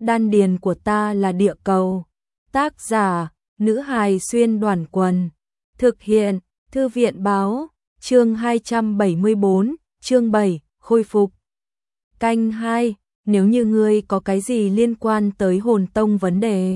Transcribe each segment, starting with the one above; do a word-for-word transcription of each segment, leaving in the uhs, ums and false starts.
đan điền của ta là địa cầu. Tác giả, nữ hài xuyên đoàn quần. Thực hiện, thư viện báo, chương hai trăm bảy mươi bốn, chương bảy, khôi phục. Canh hai, nếu như ngươi có cái gì liên quan tới hồn tông vấn đề,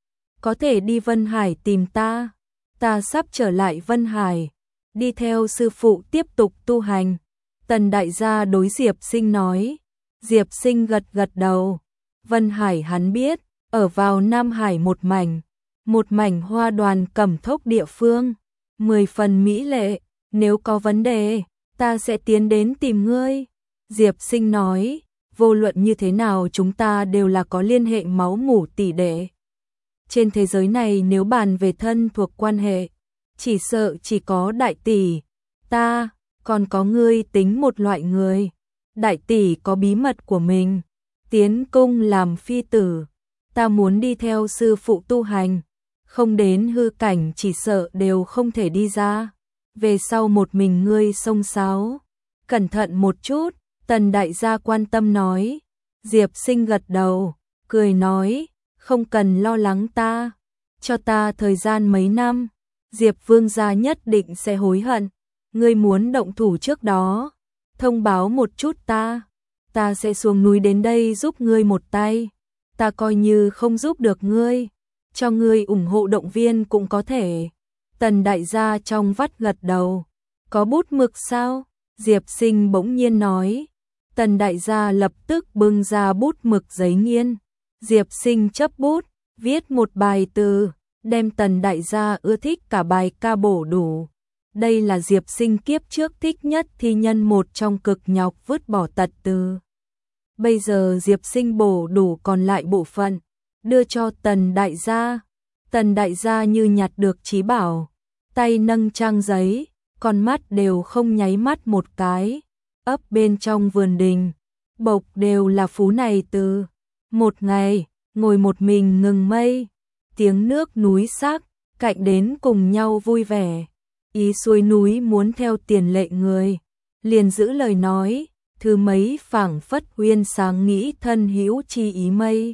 có thể đi Vân Hải tìm ta. Ta sắp trở lại Vân Hải, đi theo sư phụ tiếp tục tu hành. Tần đại gia đối Diệp Sinh nói. Diệp Sinh gật gật đầu. Vân Hải hắn biết, ở vào Nam Hải một mảnh, một mảnh hoa đoàn cẩm thốc địa phương, mười phần mỹ lệ, nếu có vấn đề, ta sẽ tiến đến tìm ngươi. Diệp Sinh nói, vô luận như thế nào chúng ta đều là có liên hệ máu mủ tỷ đệ. Trên thế giới này nếu bàn về thân thuộc quan hệ, chỉ sợ chỉ có đại tỷ, ta, còn có ngươi tính một loại người. Đại tỷ có bí mật của mình, tiến cung làm phi tử, ta muốn đi theo sư phụ tu hành, không đến hư cảnh chỉ sợ đều không thể đi ra. Về sau một mình ngươi xông xáo, cẩn thận một chút, Tần đại gia quan tâm nói. Diệp Sinh gật đầu, cười nói, không cần lo lắng ta, cho ta thời gian mấy năm, Diệp vương gia nhất định sẽ hối hận. Ngươi muốn động thủ trước đó, thông báo một chút ta, ta sẽ xuống núi đến đây giúp ngươi một tay. Ta coi như không giúp được ngươi, cho ngươi ủng hộ động viên cũng có thể. Tần đại gia trong vắt gật đầu. Có bút mực sao? Diệp Sinh bỗng nhiên nói. Tần đại gia lập tức bưng ra bút mực giấy nghiên. Diệp Sinh chấp bút, viết một bài từ, đem Tần đại gia ưa thích cả bài ca bổ đủ. Đây là Diệp Sinh kiếp trước thích nhất thi nhân một trong cực nhọc vứt bỏ tật từ. Bây giờ Diệp Sinh bổ đủ còn lại bộ phận, đưa cho Tần đại gia. Tần đại gia như nhặt được trí bảo, tay nâng trang giấy, con mắt đều không nháy mắt một cái. Ấp bên trong vườn đình, bộc đều là phú này từ. Một ngày, ngồi một mình ngừng mây, tiếng nước núi sắc, cạnh đến cùng nhau vui vẻ. Ý xuôi núi muốn theo tiền lệ người, liền giữ lời nói, thứ mấy phảng phất huyên sáng nghĩ thân hữu chi ý mây.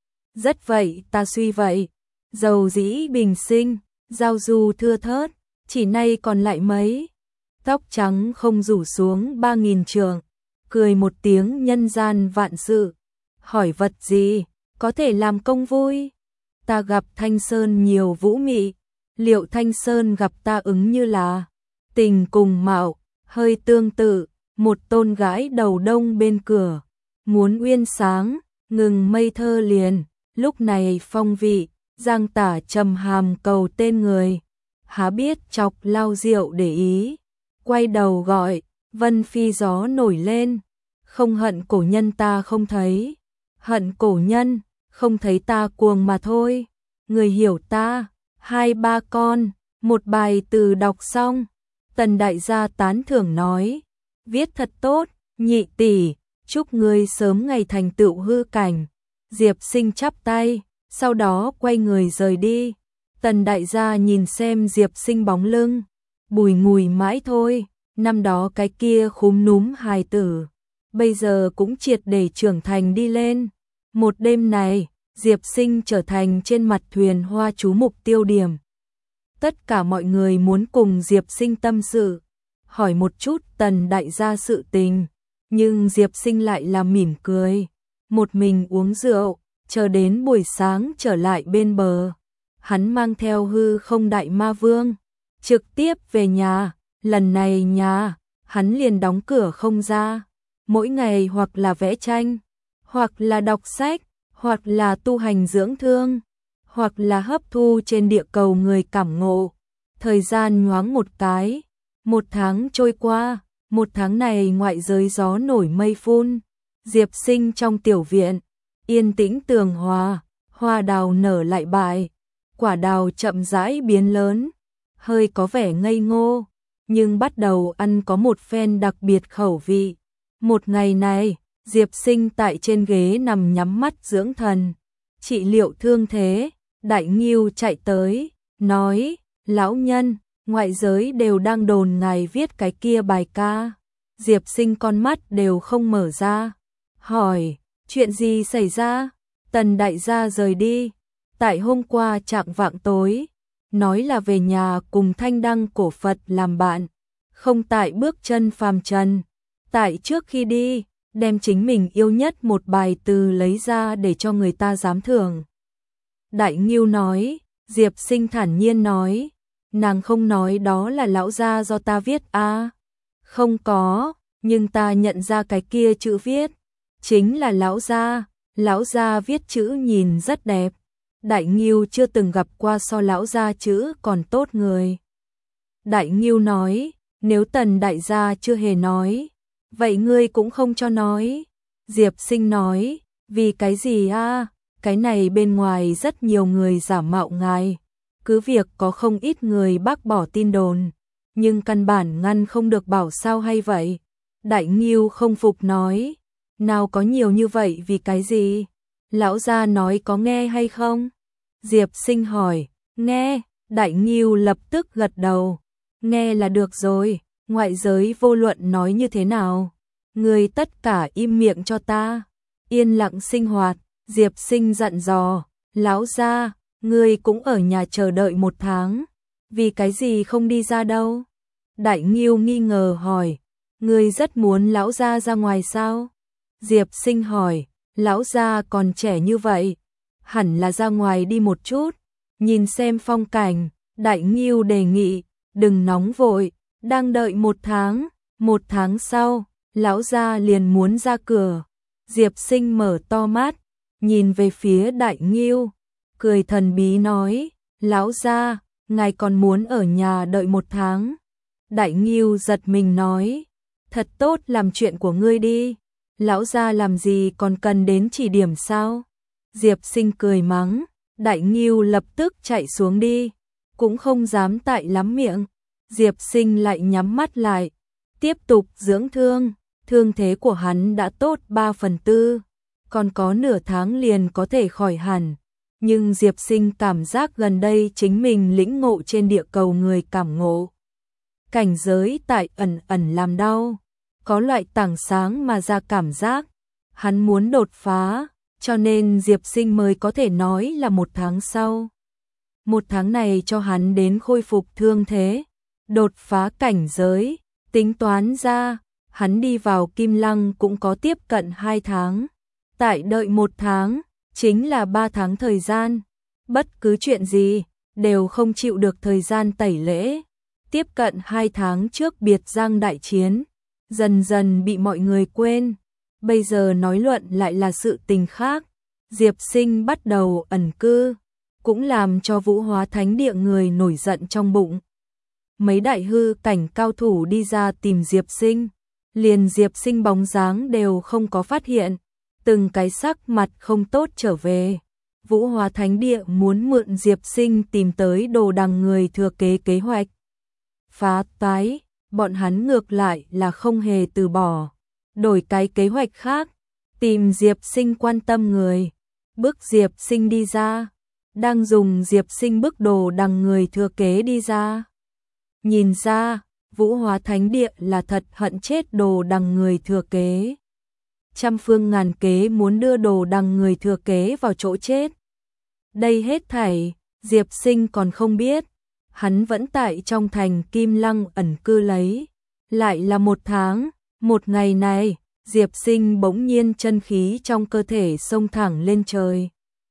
Rất vậy ta suy vậy, dầu dĩ bình sinh, giao du thưa thớt, chỉ nay còn lại mấy. Tóc trắng không rủ xuống ba nghìn trượng, cười một tiếng nhân gian vạn sự. Hỏi vật gì, có thể làm công vui? Ta gặp Thanh Sơn nhiều vũ mị, liệu Thanh Sơn gặp ta ứng như là tình cùng mạo, hơi tương tự, một tôn gái đầu đông bên cửa, muốn uyên sáng, ngừng mây thơ liền, lúc này phong vị, giang tả trầm hàm cầu tên người, há biết chọc lao rượu để ý, quay đầu gọi, vân phi gió nổi lên, không hận cổ nhân ta không thấy, hận cổ nhân, không thấy ta cuồng mà thôi, người hiểu ta. Hai ba con, một bài từ đọc xong, Tần đại gia tán thưởng nói, viết thật tốt, nhị tỷ, chúc ngươi sớm ngày thành tựu hư cảnh. Diệp Sinh chắp tay, sau đó quay người rời đi. Tần đại gia nhìn xem Diệp Sinh bóng lưng, bùi ngùi mãi thôi, năm đó cái kia khúm núm hài tử, bây giờ cũng triệt để trưởng thành đi lên. Một đêm này, Diệp Sinh trở thành trên mặt thuyền hoa chú mục tiêu điểm. Tất cả mọi người muốn cùng Diệp Sinh tâm sự, hỏi một chút Tần đại gia sự tình, nhưng Diệp Sinh lại là mỉm cười, một mình uống rượu, chờ đến buổi sáng trở lại bên bờ. Hắn mang theo hư không đại ma vương, trực tiếp về nhà, lần này nhà, hắn liền đóng cửa không ra, mỗi ngày hoặc là vẽ tranh, hoặc là đọc sách, hoặc là tu hành dưỡng thương, hoặc là hấp thu trên địa cầu người cảm ngộ. Thời gian nhoáng một cái, một tháng trôi qua, một tháng này ngoại giới gió nổi mây phun, Diệp Sinh trong tiểu viện, yên tĩnh tường hòa, hoa đào nở lại bại, quả đào chậm rãi biến lớn, hơi có vẻ ngây ngô, nhưng bắt đầu ăn có một phen đặc biệt khẩu vị. Một ngày này, Diệp Sinh tại trên ghế nằm nhắm mắt dưỡng thần, trị liệu thương thế. Đại Ngưu chạy tới, nói, lão nhân, ngoại giới đều đang đồn ngài viết cái kia bài ca. Diệp Sinh con mắt đều không mở ra, hỏi, chuyện gì xảy ra? Tần đại gia rời đi, tại hôm qua chạng vạng tối, nói là về nhà cùng Thanh Đăng cổ Phật làm bạn, không tại bước chân phàm trần. Tại trước khi đi, đem chính mình yêu nhất một bài từ lấy ra để cho người ta giám thưởng. Đại Ngưu nói, Diệp Sinh thản nhiên nói, nàng không nói đó là lão gia do ta viết a à? Không có, nhưng ta nhận ra cái kia chữ viết, chính là lão gia, lão gia viết chữ nhìn rất đẹp. Đại Ngưu chưa từng gặp qua so lão gia chữ còn tốt người. Đại Ngưu nói, nếu Tần đại gia chưa hề nói, vậy ngươi cũng không cho nói. Diệp Sinh nói, vì cái gì a? À? Cái này bên ngoài rất nhiều người giả mạo ngài, cứ việc có không ít người bác bỏ tin đồn, nhưng căn bản ngăn không được bảo sao hay vậy? Đại Ngưu không phục nói, nào có nhiều như vậy vì cái gì? Lão gia nói có nghe hay không? Diệp Sinh hỏi, nghe. Đại Ngưu lập tức gật đầu, nghe là được rồi, ngoại giới vô luận nói như thế nào, người tất cả im miệng cho ta, yên lặng sinh hoạt. Diệp Sinh dặn dò, lão gia, ngươi cũng ở nhà chờ đợi một tháng, vì cái gì không đi ra đâu? Đại Ngưu nghi ngờ hỏi, ngươi rất muốn lão gia ra ngoài sao? Diệp Sinh hỏi, lão gia còn trẻ như vậy, hẳn là ra ngoài đi một chút, nhìn xem phong cảnh. Đại Ngưu đề nghị, đừng nóng vội, đang đợi một tháng, một tháng sau, lão gia liền muốn ra cửa. Diệp Sinh mở to mắt, nhìn về phía Đại Ngưu, cười thần bí nói, lão gia, ngài còn muốn ở nhà đợi một tháng. Đại Ngưu giật mình nói, thật tốt, làm chuyện của ngươi đi, lão gia làm gì còn cần đến chỉ điểm sao? Diệp Sinh cười mắng, Đại Ngưu lập tức chạy xuống đi, cũng không dám tại lắm miệng. Diệp Sinh lại nhắm mắt lại, tiếp tục dưỡng thương, thương thế của hắn đã tốt ba phần tư, còn có nửa tháng liền có thể khỏi hẳn. Nhưng Diệp Sinh cảm giác gần đây chính mình lĩnh ngộ trên địa cầu người cảm ngộ. Cảnh giới tại ẩn ẩn làm đau, có loại tảng sáng mà ra cảm giác, hắn muốn đột phá, cho nên Diệp Sinh mới có thể nói là một tháng sau. Một tháng này cho hắn đến khôi phục thương thế, đột phá cảnh giới, tính toán ra, hắn đi vào Kim Lăng cũng có tiếp cận hai tháng. Tại đợi một tháng, chính là ba tháng thời gian. Bất cứ chuyện gì, đều không chịu được thời gian tẩy lễ. Tiếp cận hai tháng trước Biệt Giang đại chiến, dần dần bị mọi người quên. Bây giờ nói luận lại là sự tình khác. Diệp Sinh bắt đầu ẩn cư, cũng làm cho Vũ Hóa Thánh Địa người nổi giận trong bụng. Mấy đại hư cảnh cao thủ đi ra tìm Diệp Sinh, liền Diệp Sinh bóng dáng đều không có phát hiện, từng cái sắc mặt không tốt trở về. Vũ Hóa Thánh Địa muốn mượn Diệp Sinh tìm tới đồ đằng người thừa kế kế hoạch. Phá toái, bọn hắn ngược lại là không hề từ bỏ, đổi cái kế hoạch khác, tìm Diệp Sinh quan tâm người, bức Diệp Sinh đi ra, đang dùng Diệp Sinh bức đồ đằng người thừa kế đi ra. Nhìn ra, Vũ Hóa Thánh Địa là thật hận chết đồ đằng người thừa kế. Trăm phương ngàn kế muốn đưa đồ đằng người thừa kế vào chỗ chết. Đây hết thảy, Diệp Sinh còn không biết, hắn vẫn tại trong thành Kim Lăng ẩn cư lấy. Lại là một tháng, một ngày này, Diệp Sinh bỗng nhiên chân khí trong cơ thể xông thẳng lên trời.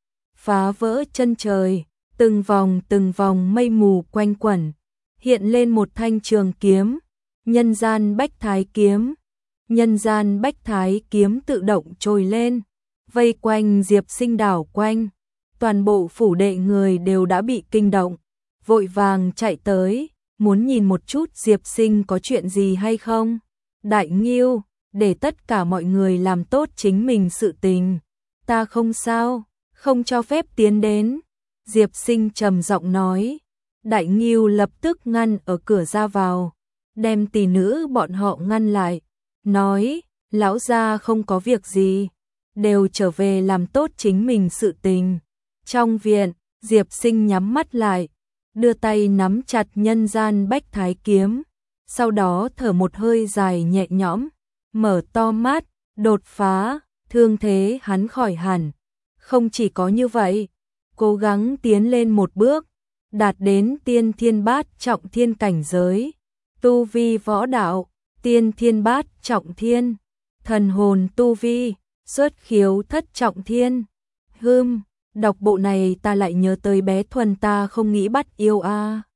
Phá vỡ chân trời, từng vòng từng vòng mây mù quanh quẩn, hiện lên một thanh trường kiếm, nhân gian bách thái kiếm. Nhân gian bách thái kiếm tự động trồi lên, vây quanh Diệp Sinh đảo quanh. Toàn bộ phủ đệ người đều đã bị kinh động, vội vàng chạy tới, muốn nhìn một chút Diệp Sinh có chuyện gì hay không. Đại Ngưu, để tất cả mọi người làm tốt chính mình sự tình, ta không sao, không cho phép tiến đến. Diệp Sinh trầm giọng nói. Đại Ngưu lập tức ngăn ở cửa ra vào, đem tỷ nữ bọn họ ngăn lại, nói, lão gia không có việc gì, đều trở về làm tốt chính mình sự tình. Trong viện, Diệp Sinh nhắm mắt lại, đưa tay nắm chặt nhân gian bách thái kiếm, sau đó thở một hơi dài nhẹ nhõm, mở to mắt, đột phá, thương thế hắn khỏi hẳn, Không chỉ có như vậy, cố gắng tiến lên một bước, đạt đến tiên thiên bát trọng thiên cảnh giới, tu vi võ đạo, tiên thiên bát trọng thiên, thần hồn tu vi, xuất khiếu thất trọng thiên. Hừm, đọc bộ này ta lại nhớ tới bé Thuần ta không nghĩ bắt yêu a. À.